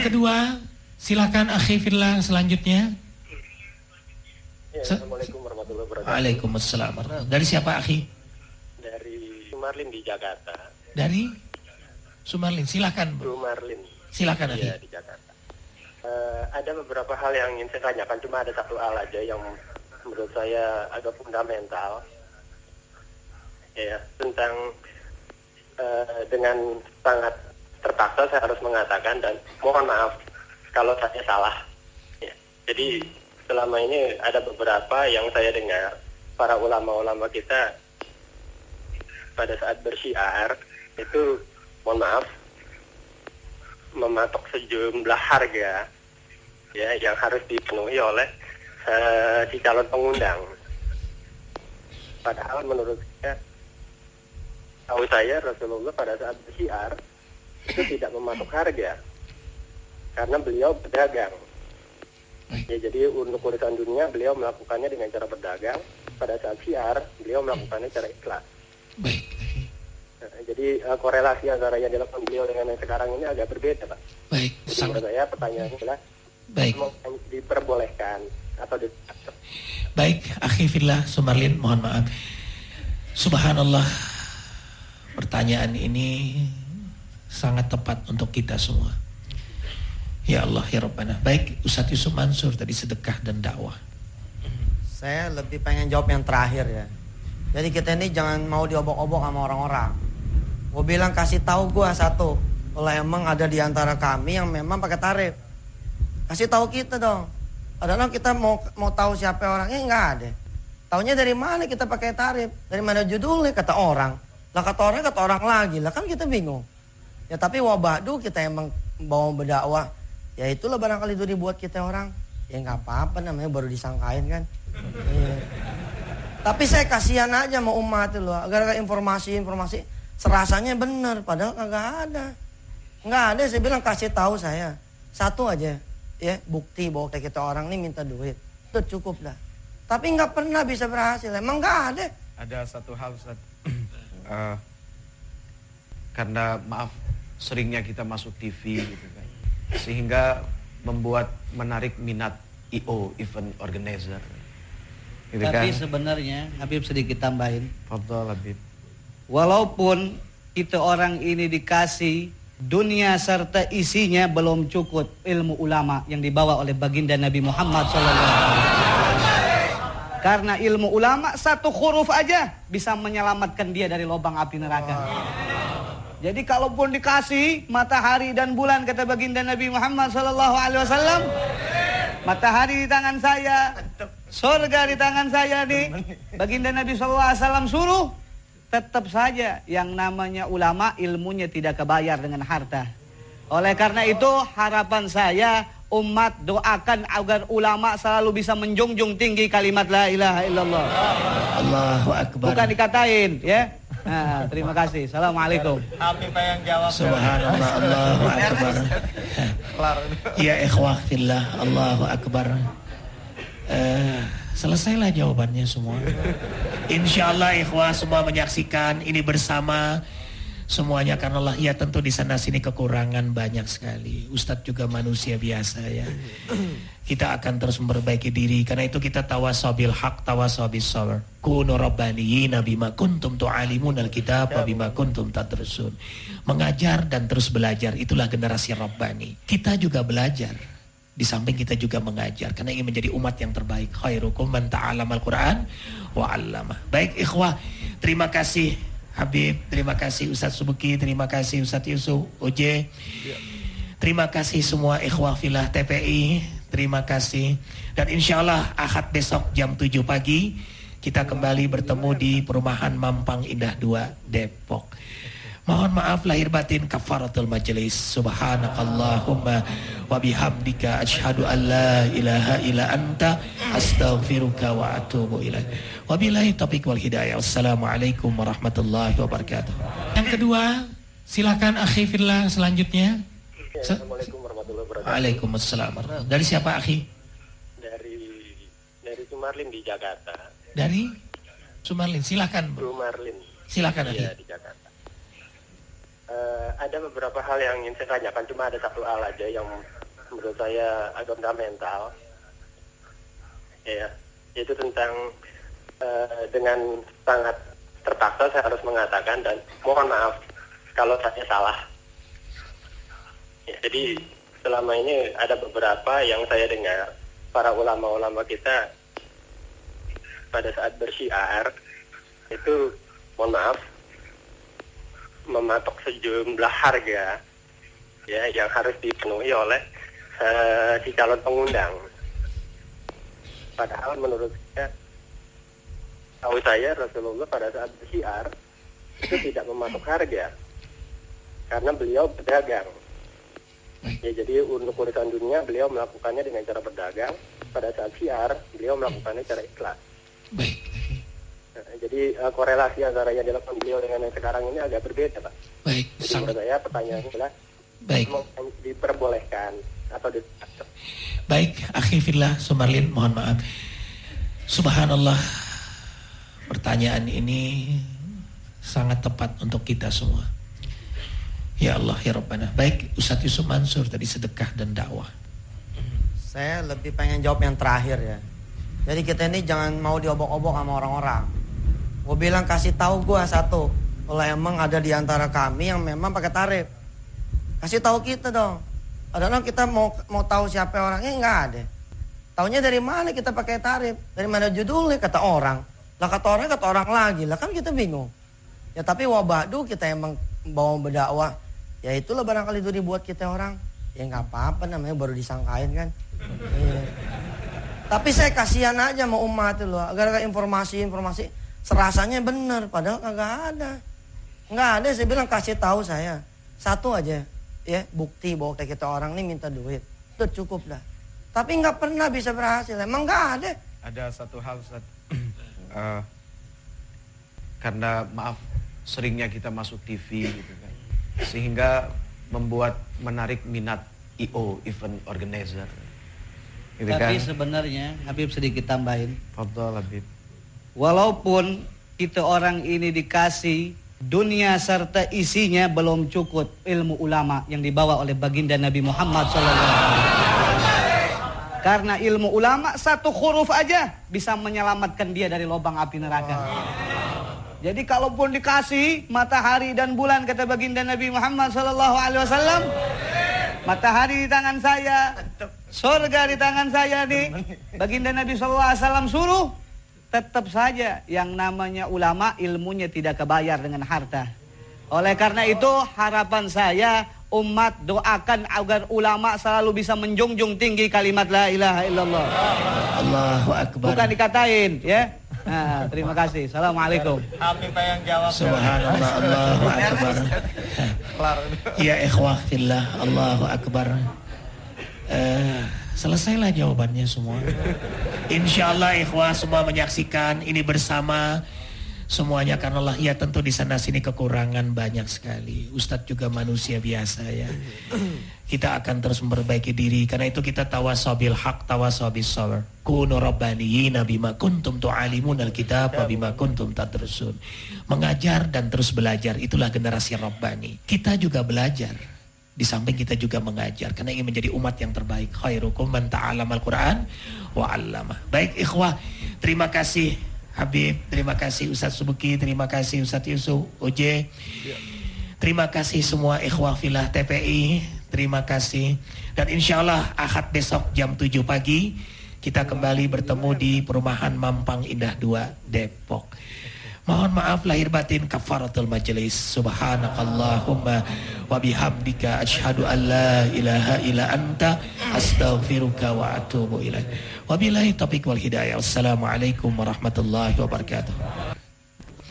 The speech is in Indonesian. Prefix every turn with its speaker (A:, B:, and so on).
A: Yang kedua, silakan akhi fillah selanjutnya.
B: Ya, Assalamualaikum warahmatullahi wabarakatuh.
A: Waalaikumsalam. Dari siapa akhi?
B: Dari Sumarlin di Jakarta.
A: Dari Sumarlin, silakan.
B: Sumarlin.
A: Silakan akhi.
B: Iya, di Jakarta. Ada beberapa hal yang ingin saya tanyakan, cuma ada satu hal aja yang menurut saya agak fundamental. Ya, tentang dengan sangat terpaksa saya harus mengatakan dan mohon maaf kalau saya salah. Ya, jadi selama ini ada beberapa yang saya dengar para ulama-ulama kita pada saat bersyiar itu mohon maaf mematok sejumlah harga ya yang harus dipenuhi oleh si calon pengundang. Padahal menurut saya Rasulullah pada saat bersyiar itu tidak mematok harga karena beliau berdagang. Ya, jadi untuk urusan dunia beliau melakukannya dengan cara berdagang. Pada saat syiar beliau melakukannya secara ikhlas. Nah, jadi korelasi antara yang dilakukan beliau dengan yang sekarang ini agak berbeda, Pak.
A: Baik.
B: Jadi menurut saya pertanyaannya adalah diperbolehkan atau tidak?
A: Baik, akhi fillah Sumarlin, mohon maaf. Subhanallah, pertanyaan ini sangat tepat untuk kita semua. Ya Allah, ya Rabbana. Baik, Ustadz Yusuf Mansur tadi sedekah dan dakwah.
C: Saya lebih pengen jawab yang terakhir ya. Jadi kita ini jangan mau diobok-obok sama orang-orang. Gue bilang kasih tahu gue satu. Kalau emang ada di antara kami yang memang pakai tarif, kasih tahu kita dong. Padahal kita mau tahu siapa orangnya, nggak ada. Taunya dari mana kita pakai tarif? Dari mana judulnya kata orang. Lah kata orang lagi. Lah kan kita bingung. Ya tapi wabadu kita emang mau berdakwah. Ya itulah barangkali itu dibuat kita orang. Ya nggak apa-apa namanya baru disangkain kan. Iya. Tapi saya kasihan aja sama umat itu loh. Gara-gara informasi serasanya bener. Padahal nggak ada. Nggak ada, saya bilang kasih tahu saya. Satu aja. Ya bukti bahwa kita orang ini minta duit. Itu cukup dah. Tapi nggak pernah bisa berhasil. Emang nggak ada.
D: Ada satu hal Ustaz. Karena maaf seringnya kita masuk TV gitu kan. Sehingga membuat menarik minat IO, event organizer. Gitu
E: Tapi
D: kan?
E: sebenarnya Habib sedikit tambahin.
D: Fadhal Habib.
E: Walaupun itu orang ini dikasih dunia serta isinya belum cukup ilmu ulama yang dibawa oleh baginda Nabi Muhammad SAW. Karena ilmu ulama satu huruf aja bisa menyelamatkan dia dari lubang api neraka. Jadi kalaupun dikasih matahari dan bulan kata baginda Nabi Muhammad SAW, matahari di tangan saya, surga di tangan saya nih, baginda Nabi SAW suruh, tetap saja yang namanya ulama ilmunya tidak kebayar dengan harta. Oleh karena itu harapan saya umat doakan agar ulama selalu bisa menjunjung tinggi kalimat la ilaha illallah.
A: Allahu Akbar.
E: Bukan dikatain ya. Nah, terima kasih. Assalamualaikum.
C: Habib yang jawab.
A: Subhanallah, Allahu Akbar. Ya ikhwah fillah, Allahu Akbar. Selesailah jawabannya semua. Insyaallah ikhwah semua menyaksikan ini bersama semuanya karena Allah ya tentu di sana sini kekurangan banyak sekali. Ustadz juga manusia biasa ya. Kita akan terus memperbaiki diri karena itu kita tawasabil haq tawasabil sabr. Kunu rabbaniyina bima kuntum tu'alimun alkitab wa bima kuntum tadrusun. Mengajar dan terus belajar itulah generasi rabbani. Kita juga belajar. Di samping kita juga mengajar karena ingin menjadi umat yang terbaik. Khairukum man ta'allamal Qur'an wa 'allamah. Baik ikhwah, terima kasih Habib, terima kasih Ustadz Subuki, terima kasih Ustadz Yusuf, Oje. Terima kasih semua ikhwah filah TPI, terima kasih. Dan insya Allah Ahad besok jam 7 pagi kita kembali bertemu di perumahan Mampang Indah 2 Depok. Mohon maaf lahir batin kafaratul majelis. Subhanakallahumma wa bihamdika asyhadu an la ilaha illa anta astaghfiruka wa atubu ilaik. Wabillahi taufiq wal hidayah. Wassalamualaikum warahmatullahi wabarakatuh. Yang kedua, silakan akhi fillah selanjutnya.
B: Assalamualaikum warahmatullahi wabarakatuh.
A: Waalaikumsalam. Dari siapa akhi?
B: Dari Sumarlin di Jakarta.
A: Dari Sumarlin, silakan.
B: Sumarlin.
A: Silakan akhi.
B: Iya, di Jakarta. Ada beberapa hal yang ingin saya tanyakan, cuma ada satu hal aja yang menurut saya agak fundamental, ya, yaitu tentang dengan sangat terpaksa saya harus mengatakan dan mohon maaf kalau saya salah. Ya, jadi selama ini ada beberapa yang saya dengar para ulama-ulama kita pada saat bersyiar itu, mohon maaf, mematok sejumlah harga ya yang harus dipenuhi oleh si calon pengundang. Padahal menurut saya Rasulullah pada saat bersyiar itu tidak mematok harga karena beliau berdagang. Ya, jadi untuk urusan dunia beliau melakukannya dengan cara berdagang. Pada saat syiar beliau melakukannya secara ikhlas.
A: Baik.
B: Jadi korelasi antara yang dilakukan beliau dengan yang sekarang ini agak berbeda, Pak.
A: Baik.
B: Jadi menurut saya pertanyaannya adalah
A: Baik.
B: diperbolehkan atau
A: Baik, akhi fillah Sumarlin, mohon maaf. Subhanallah, pertanyaan ini sangat tepat untuk kita semua. Ya Allah, ya Rabbana. Baik, Ustadz Yusuf Mansur tadi sedekah dan dakwah.
C: Saya lebih pengen jawab yang terakhir ya. Jadi kita ini jangan mau diobok-obok sama orang-orang. Gue bilang kasih tahu gue satu, kalau emang ada di antara kami yang memang pakai tarif, kasih tahu kita dong. Padahal kita mau tahu siapa orangnya, nggak ada. Taunya dari mana kita pakai tarif? Dari mana judulnya? Kata orang. Lah kata orang lagi. Lah kan kita bingung. Ya tapi wabadu kita emang bawa berdakwah. Ya itulah barangkali itu dibuat kita orang. Ya nggak apa-apa, namanya baru disangkain kan. Tapi saya kasihan aja sama umat itu loh. Agar informasi serasanya bener, padahal kagak ada. Nggak ada, saya bilang kasih tahu saya. Satu aja, ya bukti bahwa kita orang ini minta duit. Itu cukup dah. Tapi nggak pernah bisa berhasil. Emang nggak ada.
D: Ada satu hal, Ustaz. Karena maaf, seringnya kita masuk TV gitu kan. Sehingga membuat menarik minat IO, event organizer. Gitu
E: Tapi
D: kan?
E: sebenarnya Habib sedikit tambahin.
D: Fadhal Habib.
E: Walaupun kita orang ini dikasih dunia serta isinya belum cukup ilmu ulama yang dibawa oleh baginda Nabi Muhammad SAW. Karena ilmu ulama satu huruf aja bisa menyelamatkan dia dari lubang api neraka. Jadi kalaupun dikasih matahari dan bulan kata baginda Nabi Muhammad SAW, matahari di tangan saya, surga di tangan saya nih, baginda Nabi SAW suruh, tetap saja yang namanya ulama ilmunya tidak kebayar dengan harta. Oleh karena itu harapan saya umat doakan agar ulama selalu bisa menjunjung tinggi kalimat la ilaha illallah.
A: Allahu Akbar.
E: Bukan dikatain ya. Nah, terima kasih. Assalamualaikum.
C: Habib yang jawab.
A: Subhanallah, Allahu Akbar. Ya ikhwah fillah, Allahu Akbar. Selesailah jawabannya semua. Insyaallah ikhwah semua menyaksikan ini bersama semuanya karena Allah ya tentu di sana sini kekurangan banyak sekali. Ustadz juga manusia biasa ya. Kita akan terus memperbaiki diri karena itu kita tawasabil haq tawasabis sabr. Kunu rabbaniyina bima kuntum tu'alimunal kitab wa bima kuntum tadrusun. Mengajar dan terus belajar itulah generasi rabbani. Kita juga belajar. Di samping kita juga mengajar karena ingin menjadi umat yang terbaik. Khairukum man ta'allamal Qur'an wa 'allamah. Baik ikhwah, terima kasih Habib, terima kasih Ustadz Subuki, terima kasih Ustadz Yusuf, Oje. Terima kasih semua ikhwah filah TPI, terima kasih. Dan insya Allah Ahad besok jam 7 pagi kita kembali bertemu di perumahan Mampang Indah 2 Depok. Mohon maaf lahir batin kafaratul majelis. Subhanakallahumma wa bihamdika asyhadu an la ilaha illa anta astaghfiruka wa atubu ilaik. Wabillahi taufiq wal hidayah. Wassalamualaikum warahmatullahi wabarakatuh.